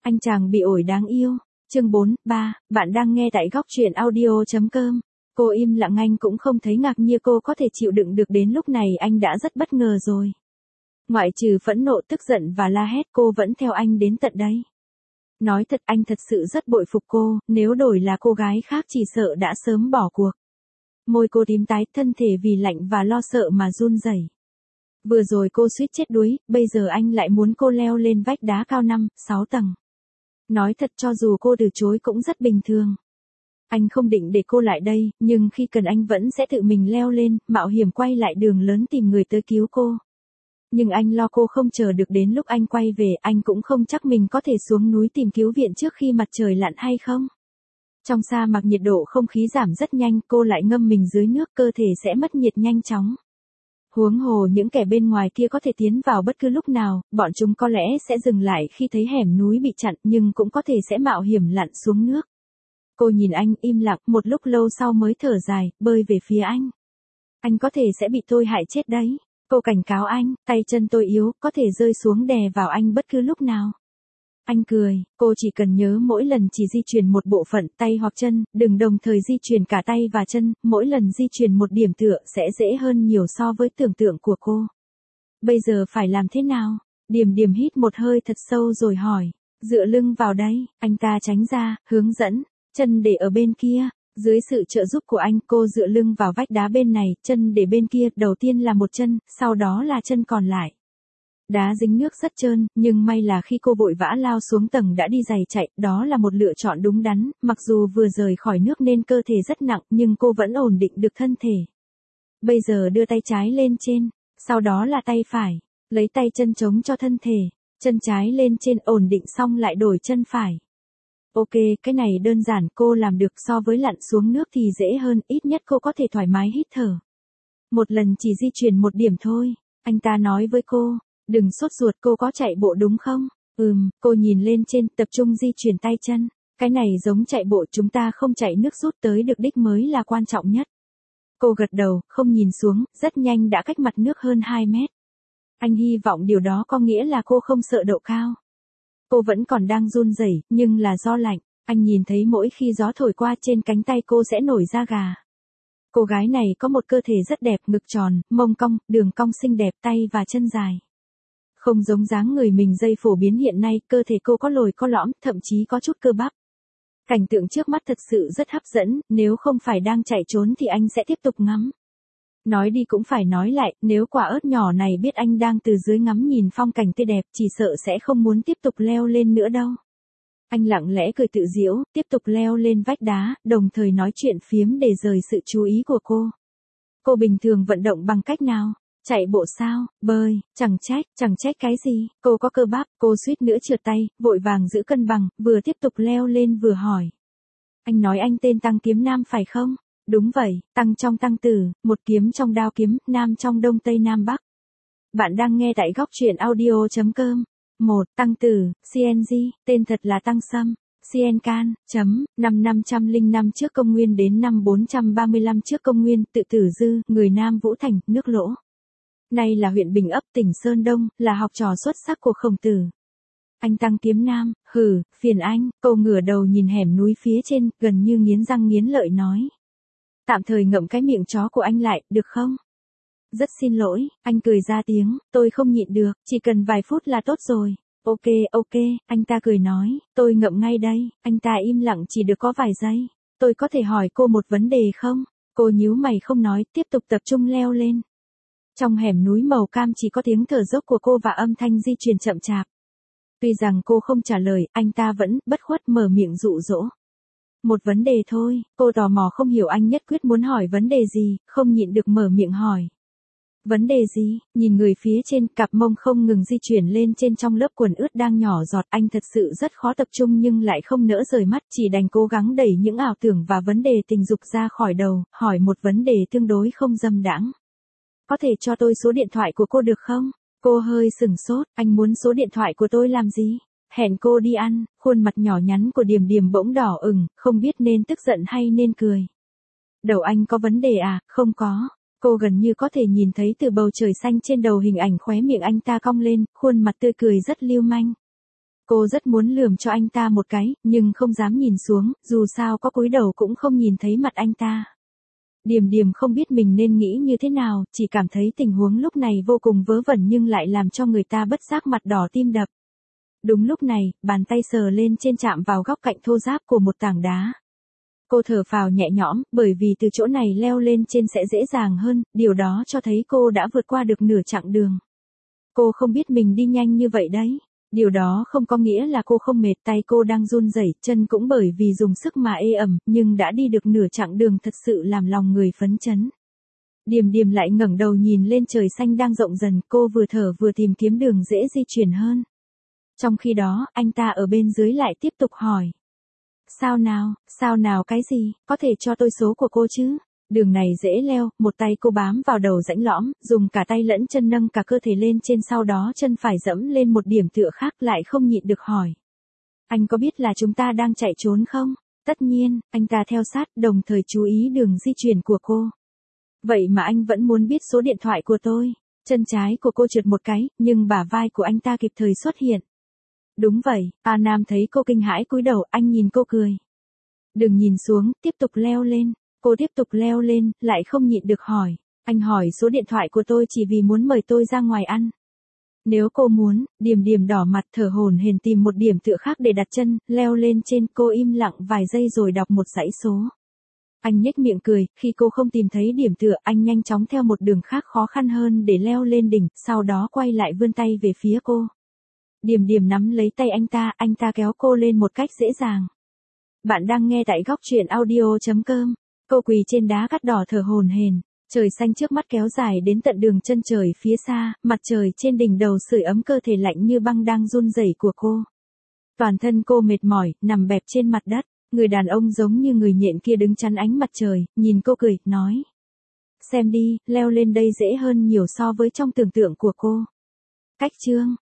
Anh chàng bị ổi đáng yêu. Chương 4, 3, bạn đang nghe tại góc truyện audio.com. Cô im lặng, anh cũng không thấy ngạc nhiên cô có thể chịu đựng được đến lúc này, anh đã rất bất ngờ rồi. Ngoại trừ phẫn nộ, tức giận và la hét, cô vẫn theo anh đến tận đây. Nói thật, anh thật sự rất bội phục cô, nếu đổi là cô gái khác chỉ sợ đã sớm bỏ cuộc. Môi cô tím tái, thân thể vì lạnh và lo sợ mà run rẩy. Vừa rồi cô suýt chết đuối, bây giờ anh lại muốn cô leo lên vách đá cao 5, 6 tầng. Nói thật, cho dù cô từ chối cũng rất bình thường. Anh không định để cô lại đây, nhưng khi cần anh vẫn sẽ tự mình leo lên, mạo hiểm quay lại đường lớn tìm người tới cứu cô. Nhưng anh lo cô không chờ được đến lúc anh quay về, anh cũng không chắc mình có thể xuống núi tìm cứu viện trước khi mặt trời lặn hay không. Trong sa mạc nhiệt độ không khí giảm rất nhanh, cô lại ngâm mình dưới nước, cơ thể sẽ mất nhiệt nhanh chóng. Huống hồ những kẻ bên ngoài kia có thể tiến vào bất cứ lúc nào, bọn chúng có lẽ sẽ dừng lại khi thấy hẻm núi bị chặn, nhưng cũng có thể sẽ mạo hiểm lặn xuống nước. Cô nhìn anh im lặng, một lúc lâu sau mới thở dài, bơi về phía anh. Anh có thể sẽ bị tôi hại chết đấy. Cô cảnh cáo anh, tay chân tôi yếu, có thể rơi xuống đè vào anh bất cứ lúc nào. Anh cười, cô chỉ cần nhớ mỗi lần chỉ di chuyển một bộ phận tay hoặc chân, đừng đồng thời di chuyển cả tay và chân, mỗi lần di chuyển một điểm tựa sẽ dễ hơn nhiều so với tưởng tượng của cô. Bây giờ phải làm thế nào? Điềm Điềm hít một hơi thật sâu rồi hỏi. Dựa lưng vào đấy, anh ta tránh ra, hướng dẫn, chân để ở bên kia. Dưới sự trợ giúp của anh, cô dựa lưng vào vách đá bên này, chân để bên kia, đầu tiên là một chân, sau đó là chân còn lại. Đá dính nước rất trơn, nhưng may là khi cô vội vã lao xuống tầng đã đi giày chạy, đó là một lựa chọn đúng đắn, mặc dù vừa rời khỏi nước nên cơ thể rất nặng, nhưng cô vẫn ổn định được thân thể. Bây giờ đưa tay trái lên trên, sau đó là tay phải, lấy tay chân chống cho thân thể, chân trái lên trên ổn định xong lại đổi chân phải. Ok, cái này đơn giản, cô làm được, so với lặn xuống nước thì dễ hơn, ít nhất cô có thể thoải mái hít thở. Một lần chỉ di chuyển một điểm thôi, anh ta nói với cô. Đừng sốt ruột, cô có chạy bộ đúng không? Cô nhìn lên trên, tập trung di chuyển tay chân. Cái này giống chạy bộ, chúng ta không chạy nước rút tới được đích mới là quan trọng nhất. Cô gật đầu, không nhìn xuống, rất nhanh đã cách mặt nước hơn 2 mét. Anh hy vọng điều đó có nghĩa là cô không sợ độ cao. Cô vẫn còn đang run rẩy, nhưng là do lạnh. Anh nhìn thấy mỗi khi gió thổi qua trên cánh tay cô sẽ nổi da gà. Cô gái này có một cơ thể rất đẹp, ngực tròn, mông cong, đường cong xinh đẹp, tay và chân dài. Không giống dáng người mình dây phổ biến hiện nay, cơ thể cô có lồi có lõm, thậm chí có chút cơ bắp. Cảnh tượng trước mắt thật sự rất hấp dẫn, nếu không phải đang chạy trốn thì anh sẽ tiếp tục ngắm. Nói đi cũng phải nói lại, nếu quả ớt nhỏ này biết anh đang từ dưới ngắm nhìn phong cảnh tươi đẹp, chỉ sợ sẽ không muốn tiếp tục leo lên nữa đâu. Anh lặng lẽ cười tự giễu, tiếp tục leo lên vách đá, đồng thời nói chuyện phiếm để rời sự chú ý của cô. Cô bình thường vận động bằng cách nào? Chạy bộ sao? Bơi? Chẳng trách cái gì, cô có cơ bắp, cô suýt nữa trượt tay, vội vàng giữ cân bằng, vừa tiếp tục leo lên vừa hỏi. Anh nói anh tên Tăng Kiếm Nam phải không? Đúng vậy, Tăng trong Tăng Tử, một kiếm trong đao kiếm, Nam trong Đông Tây Nam Bắc. Bạn đang nghe tại góc truyện audio.com. 1. Tăng Tử, CNG, tên thật là Tăng Sâm. Cien Can, năm 505 trước công nguyên đến năm 435 trước công nguyên, tự tử dư, người Nam Vũ Thành, nước Lỗ. Nay là huyện Bình Ấp, tỉnh Sơn Đông, là học trò xuất sắc của Khổng Tử. Anh Tăng Kiếm Nam, phiền anh, cô ngửa đầu nhìn hẻm núi phía trên, gần như nghiến răng nghiến lợi nói. Tạm thời ngậm cái miệng chó của anh lại, được không? Rất xin lỗi, anh cười ra tiếng, tôi không nhịn được, chỉ cần vài phút là tốt rồi. Ok, anh ta cười nói, tôi ngậm ngay đây, anh ta im lặng chỉ được có vài giây. Tôi có thể hỏi cô một vấn đề không? Cô nhíu mày không nói, tiếp tục tập trung leo lên. Trong hẻm núi màu cam chỉ có tiếng thở dốc của cô và âm thanh di chuyển chậm chạp. Tuy rằng cô không trả lời, anh ta vẫn bất khuất mở miệng dụ dỗ. Một vấn đề thôi, cô tò mò không hiểu anh nhất quyết muốn hỏi vấn đề gì, không nhịn được mở miệng hỏi. Vấn đề gì? Nhìn người phía trên, cặp mông không ngừng di chuyển lên trên trong lớp quần ướt đang nhỏ giọt, anh thật sự rất khó tập trung nhưng lại không nỡ rời mắt, chỉ đành cố gắng đẩy những ảo tưởng và vấn đề tình dục ra khỏi đầu, hỏi một vấn đề tương đối không dâm đãng. Có thể cho tôi số điện thoại của cô được không? Cô hơi sửng sốt, anh muốn số điện thoại của tôi làm gì? Hẹn cô đi ăn, khuôn mặt nhỏ nhắn của Điềm Điềm bỗng đỏ ửng, không biết nên tức giận hay nên cười. Đầu anh có vấn đề à? Không có. Cô gần như có thể nhìn thấy từ bầu trời xanh trên đầu hình ảnh khóe miệng anh ta cong lên, khuôn mặt tươi cười rất lưu manh. Cô rất muốn lườm cho anh ta một cái, nhưng không dám nhìn xuống, dù sao có cúi đầu cũng không nhìn thấy mặt anh ta. Điềm Điềm không biết mình nên nghĩ như thế nào, chỉ cảm thấy tình huống lúc này vô cùng vớ vẩn nhưng lại làm cho người ta bất giác mặt đỏ tim đập. Đúng lúc này, bàn tay sờ lên trên chạm vào góc cạnh thô ráp của một tảng đá. Cô thở phào nhẹ nhõm, bởi vì từ chỗ này leo lên trên sẽ dễ dàng hơn, điều đó cho thấy cô đã vượt qua được nửa chặng đường. Cô không biết mình đi nhanh như vậy đấy. Điều đó không có nghĩa là cô không mệt, tay cô đang run rẩy, chân cũng bởi vì dùng sức mà ê ẩm, nhưng đã đi được nửa chặng đường thật sự làm lòng người phấn chấn. Điềm Điềm lại ngẩng đầu nhìn lên trời xanh đang rộng dần, cô vừa thở vừa tìm kiếm đường dễ di chuyển hơn. Trong khi đó, anh ta ở bên dưới lại tiếp tục hỏi. Sao nào cái gì, có thể cho tôi số của cô chứ? Đường này dễ leo, một tay cô bám vào đầu rãnh lõm, dùng cả tay lẫn chân nâng cả cơ thể lên trên, sau đó chân phải dẫm lên một điểm tựa khác, lại không nhịn được hỏi. Anh có biết là chúng ta đang chạy trốn không? Tất nhiên, anh ta theo sát, đồng thời chú ý đường di chuyển của cô. Vậy mà anh vẫn muốn biết số điện thoại của tôi. Chân trái của cô trượt một cái, nhưng bả vai của anh ta kịp thời xuất hiện. Đúng vậy, A Nam thấy cô kinh hãi cúi đầu, anh nhìn cô cười. Đừng nhìn xuống, tiếp tục leo lên. Cô tiếp tục leo lên, lại không nhịn được hỏi. Anh hỏi số điện thoại của tôi chỉ vì muốn mời tôi ra ngoài ăn. Nếu cô muốn, Điềm Điềm đỏ mặt thở hổn hển tìm một điểm tựa khác để đặt chân, leo lên trên, cô im lặng vài giây rồi đọc một dãy số. Anh nhếch miệng cười, khi cô không tìm thấy điểm tựa, anh nhanh chóng theo một đường khác khó khăn hơn để leo lên đỉnh, sau đó quay lại vươn tay về phía cô. Điềm Điềm nắm lấy tay anh ta kéo cô lên một cách dễ dàng. Bạn đang nghe tại góc truyện audio.com. Cô quỳ trên đá cát đỏ thở hổn hển, trời xanh trước mắt kéo dài đến tận đường chân trời phía xa, mặt trời trên đỉnh đầu sưởi ấm cơ thể lạnh như băng đang run rẩy của cô. Toàn thân cô mệt mỏi, nằm bẹp trên mặt đất, người đàn ông giống như người nhện kia đứng chắn ánh mặt trời, nhìn cô cười, nói. Xem đi, leo lên đây dễ hơn nhiều so với trong tưởng tượng của cô. Cách chương